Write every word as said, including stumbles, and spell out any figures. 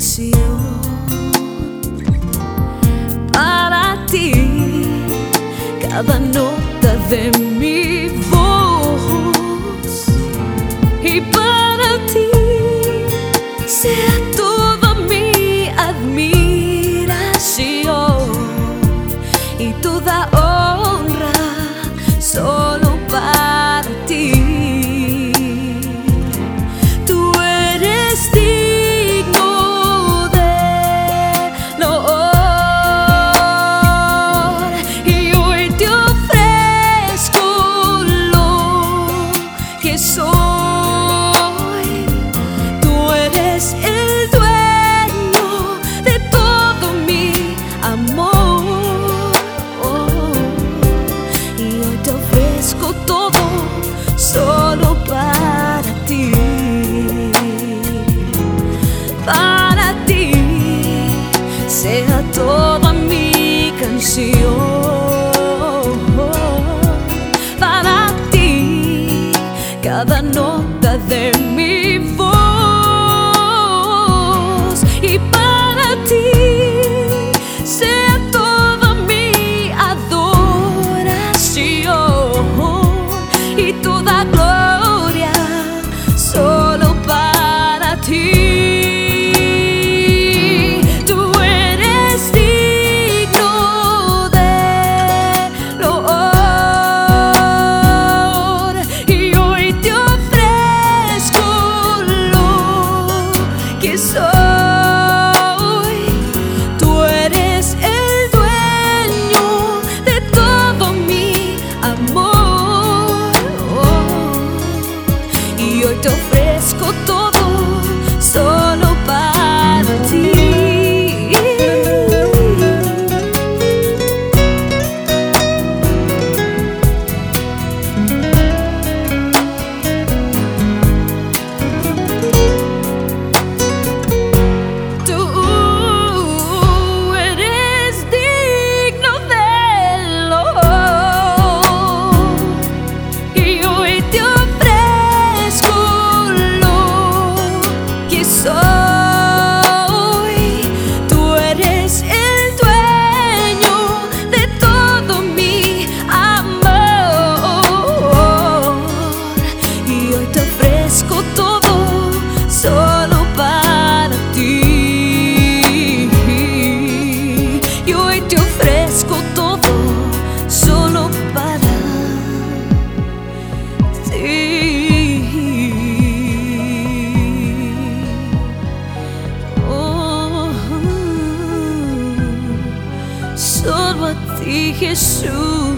canción para ti, cada nota de mi voz, y para ti sea toda mi admiración y toda honra solo para ti. Tú eres digno de loor y hoy te ofrezco lo que soy. Tú eres el dueño de todo mi amor, y hoy te ofrezco todo solo para ti. Para ti sea toda mi canción, para ti cada nota de mi voz, y para ti sea toda mi adoración y toda gloria solo para ti. Tú eres digno de loor y hoy te ofrezco lo que soy. Tú eres el dueño de todo mi amor, y hoy te ofrezco todo solo para ti. Tú eres digno del loor y hoy te ofrezco lo que soy. Tú eres el dueño de todo mi amor, y hoy te ofrezco todo solo para ti. Y hoy te ofrezco todo solo para ti. Oh, solo a ti, Jesús.